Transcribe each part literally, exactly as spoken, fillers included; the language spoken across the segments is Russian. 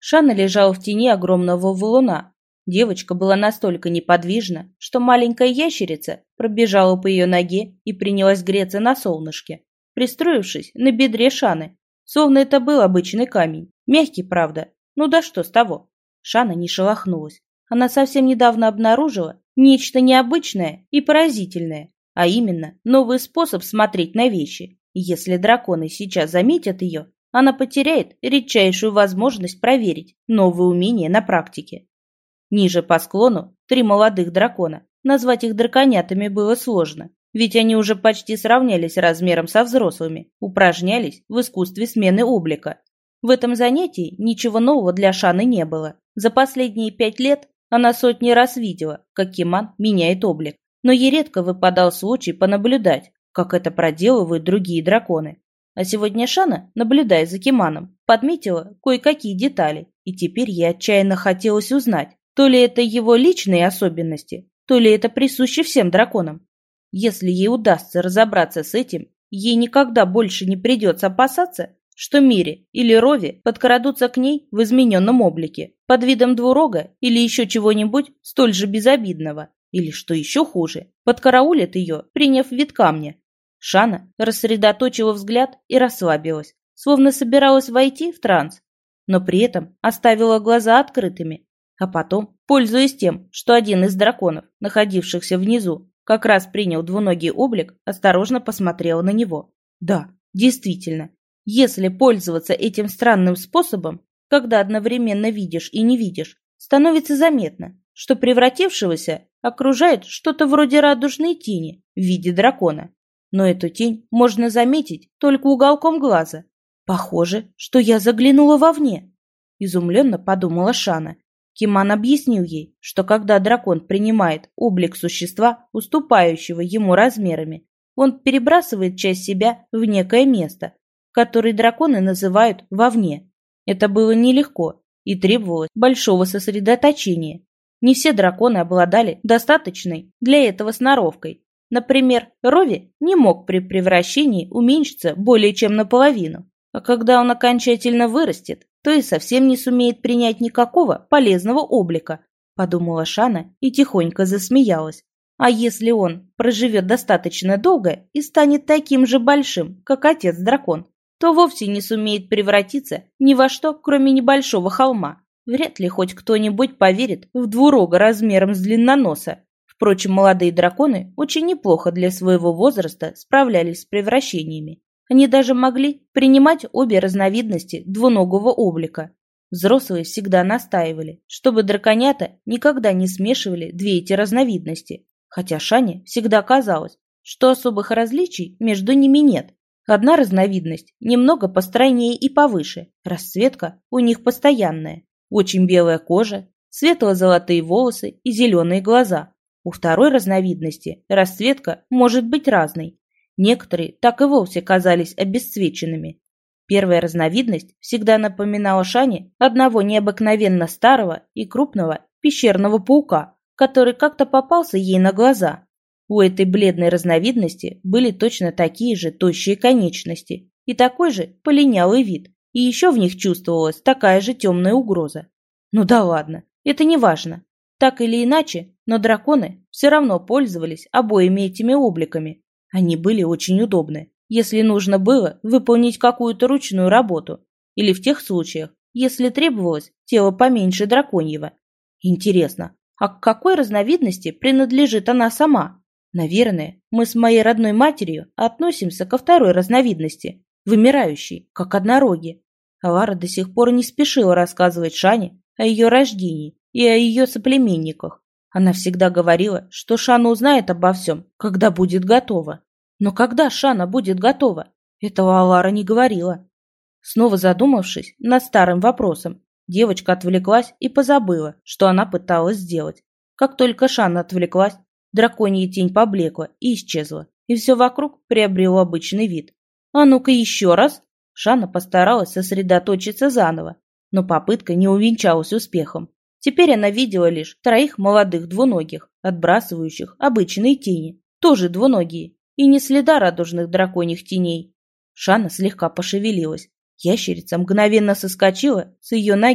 Шана лежала в тени огромного валуна. Девочка была настолько неподвижна, что маленькая ящерица пробежала по ее ноге и принялась греться на солнышке, пристроившись на бедре Шаны, словно это был обычный камень. Мягкий, правда. Ну да что с того? Шана не шелохнулась. Она совсем недавно обнаружила нечто необычное и поразительное, а именно новый способ смотреть на вещи. И если драконы сейчас заметят ее, она потеряет редчайшую возможность проверить новые умения на практике. Ниже по склону три молодых дракона. Назвать их драконятами было сложно, ведь они уже почти сравнялись размером со взрослыми, упражнялись в искусстве смены облика. В этом занятии ничего нового для Шаны не было. За последние пять лет она сотни раз видела, как Киман меняет облик, но ей редко выпадал случай понаблюдать, как это проделывают другие драконы. А сегодня Шана, наблюдая за Киманом, подметила кое-какие детали, и теперь ей отчаянно хотелось узнать, то ли это его личные особенности, то ли это присуще всем драконам. Если ей удастся разобраться с этим, ей никогда больше не придется опасаться, что Мири или Рови подкрадутся к ней в измененном облике, под видом двурога или еще чего-нибудь столь же безобидного, или, что еще хуже, подкараулят ее, приняв вид камня. Шана рассредоточила взгляд и расслабилась, словно собиралась войти в транс, но при этом оставила глаза открытыми. А потом, пользуясь тем, что один из драконов, находившихся внизу, как раз принял двуногий облик, осторожно посмотрела на него. Да, действительно, если пользоваться этим странным способом, когда одновременно видишь и не видишь, становится заметно, что превратившегося окружает что-то вроде радужной тени в виде дракона. Но эту тень можно заметить только уголком глаза. Похоже, что я заглянула вовне. Изумленно подумала Шана. Киман объяснил ей, что когда дракон принимает облик существа, уступающего ему размерами, он перебрасывает часть себя в некое место, которое драконы называют «вовне». Это было нелегко и требовалось большого сосредоточения. Не все драконы обладали достаточной для этого сноровкой. Например, Рови не мог при превращении уменьшиться более чем наполовину, а когда он окончательно вырастет, то и совсем не сумеет принять никакого полезного облика, подумала Шана и тихонько засмеялась. А если он проживет достаточно долго и станет таким же большим, как отец-дракон, то вовсе не сумеет превратиться ни во что, кроме небольшого холма. Вряд ли хоть кто-нибудь поверит в двурога размером с длинноноса. Впрочем, молодые драконы очень неплохо для своего возраста справлялись с превращениями. Они даже могли принимать обе разновидности двуногого облика. Взрослые всегда настаивали, чтобы драконята никогда не смешивали две эти разновидности, хотя Шане всегда казалось, что особых различий между ними нет. Одна разновидность немного постройнее и повыше, расцветка у них постоянная, очень белая кожа, светло-золотые волосы и зеленые глаза. У второй разновидности расцветка может быть разной. Некоторые так и вовсе казались обесцвеченными. Первая разновидность всегда напоминала Шане одного необыкновенно старого и крупного пещерного паука, который как-то попался ей на глаза. У этой бледной разновидности были точно такие же тощие конечности и такой же полинялый вид, и еще в них чувствовалась такая же темная угроза. Ну да ладно, это не важно. Так или иначе, но драконы все равно пользовались обоими этими обликами. Они были очень удобны, если нужно было выполнить какую-то ручную работу, или в тех случаях, если требовалось тело поменьше драконьего. Интересно, а к какой разновидности принадлежит она сама? Наверное, мы с моей родной матерью относимся ко второй разновидности, вымирающей, как однороги. Лара до сих пор не спешила рассказывать Шане о ее рождении и о ее соплеменниках. Она всегда говорила, что Шана узнает обо всем, когда будет готова. Но когда Шана будет готова? Этого Лара не говорила. Снова задумавшись над старым вопросом, девочка отвлеклась и позабыла, что она пыталась сделать. Как только Шана отвлеклась, драконья тень поблекла и исчезла, и все вокруг приобрело обычный вид. «А ну-ка еще раз!» Шана постаралась сосредоточиться заново, но попытка не увенчалась успехом. Теперь она видела лишь троих молодых двуногих, отбрасывающих обычные тени, тоже двуногие, и ни следа радужных драконьих теней. Шана слегка пошевелилась. Ящерица мгновенно соскочила с ее ноги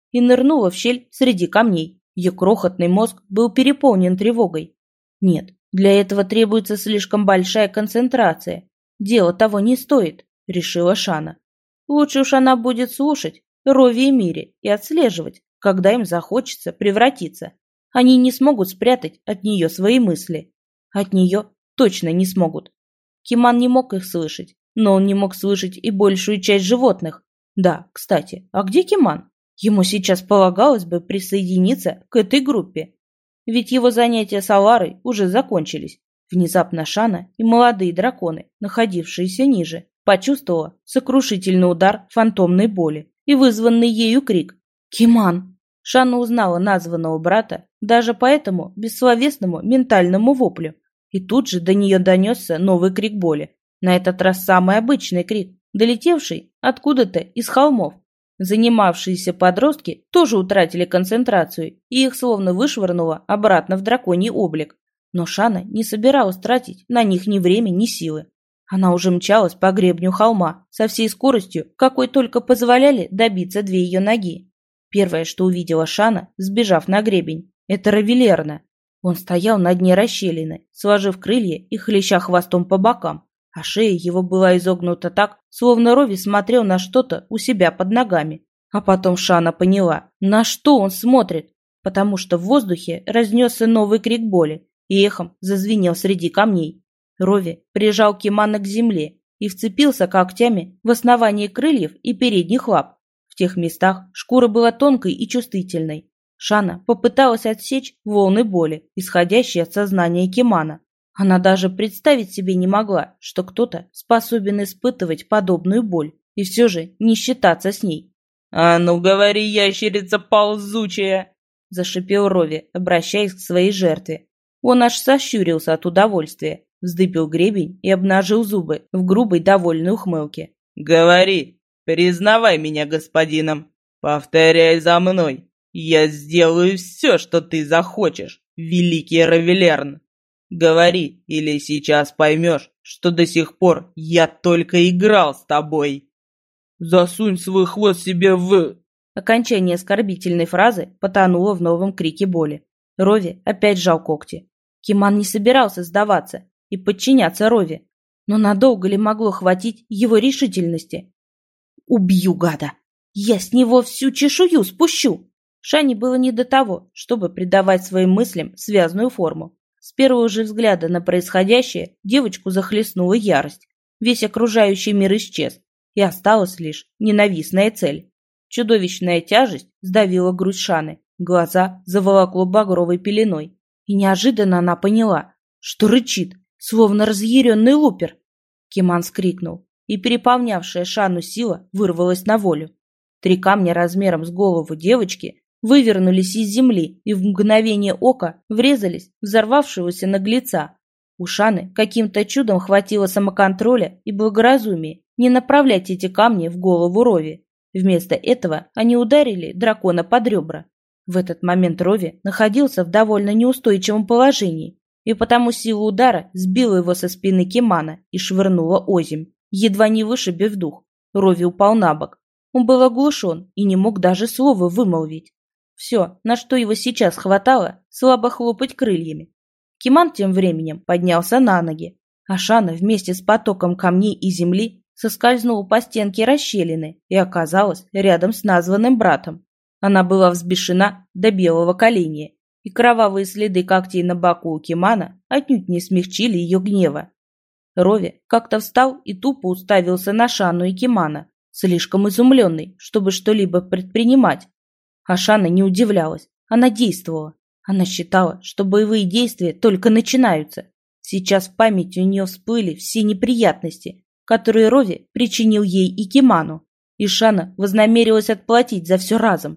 и нырнула в щель среди камней. Ее крохотный мозг был переполнен тревогой. Нет, для этого требуется слишком большая концентрация. Дело того не стоит, решила Шана. Лучше уж она будет слушать Рови и Мири и отслеживать, когда им захочется превратиться. Они не смогут спрятать от нее свои мысли. От нее точно не смогут. Киман не мог их слышать, но он не мог слышать и большую часть животных. Да, кстати, а где Киман? Ему сейчас полагалось бы присоединиться к этой группе. Ведь его занятия с Аларой уже закончились. Внезапно Шана и молодые драконы, находившиеся ниже, почувствовала сокрушительный удар фантомной боли и вызванный ею крик «Киман!». Шана узнала названного брата даже по этому бессловесному ментальному воплю. И тут же до нее донесся новый крик боли. На этот раз самый обычный крик, долетевший откуда-то из холмов. Занимавшиеся подростки тоже утратили концентрацию, и их словно вышвырнуло обратно в драконий облик. Но Шана не собиралась тратить на них ни время, ни силы. Она уже мчалась по гребню холма со всей скоростью, какой только позволяли добиться две ее ноги. Первое, что увидела Шана, сбежав на гребень, это Равелерна. Он стоял на дне расщелины, сложив крылья и хлеща хвостом по бокам, а шея его была изогнута так, словно Рови смотрел на что-то у себя под ногами. А потом Шана поняла, на что он смотрит, потому что в воздухе разнесся новый крик боли и эхом зазвенел среди камней. Рови прижал Кимана к земле и вцепился когтями в основание крыльев и передних лап. В тех местах шкура была тонкой и чувствительной. Шана попыталась отсечь волны боли, исходящие от сознания Кимана. Она даже представить себе не могла, что кто-то способен испытывать подобную боль и все же не считаться с ней. «А ну говори, ящерица ползучая!» – зашипел Рови, обращаясь к своей жертве. Он аж сощурился от удовольствия, вздыбил гребень и обнажил зубы в грубой довольной ухмылке. «Говори, признавай меня господином, повторяй за мной. Я сделаю все, что ты захочешь, великий Равелерн. Говори, или сейчас поймешь, что до сих пор я только играл с тобой. Засунь свой хвост себе в...» Окончание оскорбительной фразы потонуло в новом крике боли. Рови опять сжал когти. Киман не собирался сдаваться и подчиняться Рови, но надолго ли могло хватить его решительности? «Убью гада! Я с него всю чешую спущу!» Шане было не до того, чтобы придавать своим мыслям связную форму. С первого же взгляда на происходящее девочку захлестнула ярость. Весь окружающий мир исчез, и осталась лишь ненавистная цель. Чудовищная тяжесть сдавила грудь Шаны, глаза заволокло багровой пеленой. И неожиданно она поняла, что рычит, словно разъяренный лупер. Киман скрикнул, и переполнявшая Шану сила вырвалась на волю. Три камня размером с голову девочки вывернулись из земли и в мгновение ока врезались в взорвавшегося наглеца. У Шаны каким-то чудом хватило самоконтроля и благоразумия не направлять эти камни в голову Рови. Вместо этого они ударили дракона под ребра. В этот момент Рови находился в довольно неустойчивом положении, и потому сила удара сбила его со спины Кимана и швырнула озимь, едва не вышибив дух. Рови упал на бок. Он был оглушен и не мог даже слова вымолвить. Все, на что его сейчас хватало, слабо хлопать крыльями. Киман тем временем поднялся на ноги, а Шана вместе с потоком камней и земли соскользнула по стенке расщелины и оказалась рядом с названным братом. Она была взбешена до белого коленя, и кровавые следы когтей на боку у Кимана отнюдь не смягчили ее гнева. Рови как-то встал и тупо уставился на Шану и Кимана, слишком изумленный, чтобы что-либо предпринимать. А Шана не удивлялась, она действовала. Она считала, что боевые действия только начинаются. Сейчас в памяти у нее всплыли все неприятности, которые Рови причинил ей и Киману, и Шана вознамерилась отплатить за все разом.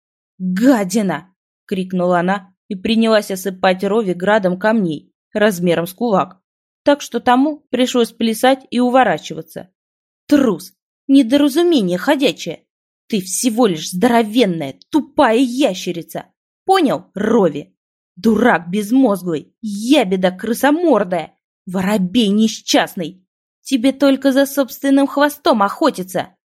«Гадина!» — крикнула она и принялась осыпать Рови градом камней, размером с кулак, так что тому пришлось плясать и уворачиваться. «Трус! Недоразумение ходячее! Ты всего лишь здоровенная, тупая ящерица! Понял, Рови? Дурак безмозглый, ябеда крысомордая, воробей несчастный! Тебе только за собственным хвостом охотиться!»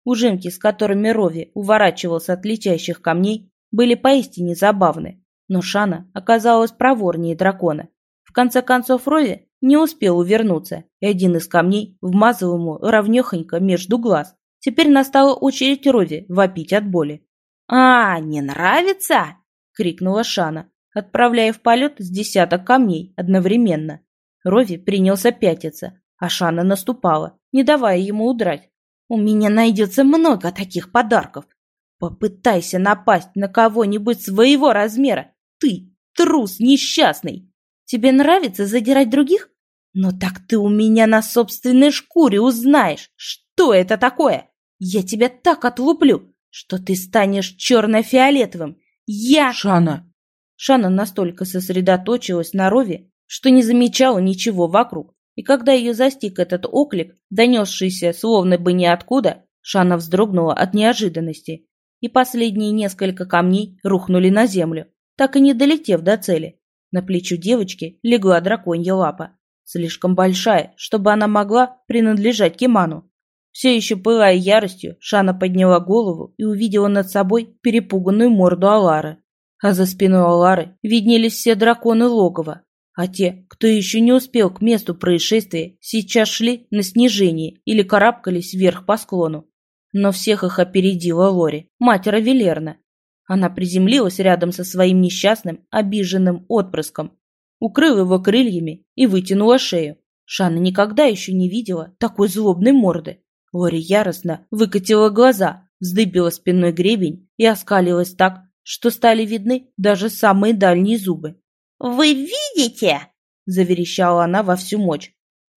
Ужимки, с которыми Рови уворачивался от летящих камней, были поистине забавны, но Шана оказалась проворнее дракона. В конце концов Рови не успел увернуться, и один из камней вмазал ему ровнёхонько между глаз. Теперь настала очередь Рови вопить от боли. «А, не нравится?» — крикнула Шана, отправляя в полет с десяток камней одновременно. Рови принялся пятиться, а Шана наступала, не давая ему удрать. «У меня найдется много таких подарков. Попытайся напасть на кого-нибудь своего размера. Ты трус несчастный. Тебе нравится задирать других? Но так ты у меня на собственной шкуре узнаешь, что это такое. Я тебя так отлуплю, что ты станешь черно-фиолетовым. Я...» «Шана!» Шана настолько сосредоточилась на Рови, что не замечала ничего вокруг. И когда ее застиг этот оклик, донесшийся словно бы ниоткуда, Шана вздрогнула от неожиданности, и последние несколько камней рухнули на землю, так и не долетев до цели. На плечо девочки легла драконья лапа, слишком большая, чтобы она могла принадлежать Киману. Все еще пылая яростью, Шана подняла голову и увидела над собой перепуганную морду Алары. А за спиной Алары виднелись все драконы логова, а те, кто еще не успел к месту происшествия, сейчас шли на снижение или карабкались вверх по склону. Но всех их опередила Лори, мать Равелерна. Она приземлилась рядом со своим несчастным, обиженным отпрыском, укрыла его крыльями и вытянула шею. Шана никогда еще не видела такой злобной морды. Лори яростно выкатила глаза, вздыбила спинной гребень и оскалилась так, что стали видны даже самые дальние зубы. «Вы видите?» – заверещала она во всю мощь.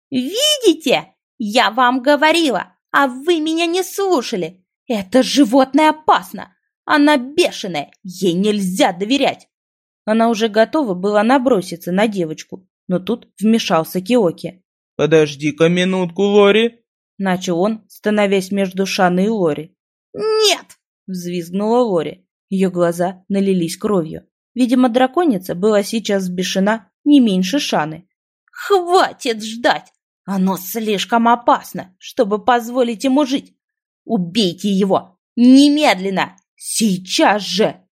«Видите? Я вам говорила, а вы меня не слушали. Это животное опасно. Она бешеная, ей нельзя доверять». Она уже готова была наброситься на девочку, но тут вмешался Киоки. «Подожди-ка минутку, Лори!» – начал он, становясь между Шаной и Лори. «Нет!» – взвизгнула Лори. Ее глаза налились кровью. Видимо, драконица была сейчас взбешена не меньше Шаны. «Хватит ждать! Оно слишком опасно, чтобы позволить ему жить. Убейте его! Немедленно! Сейчас же!»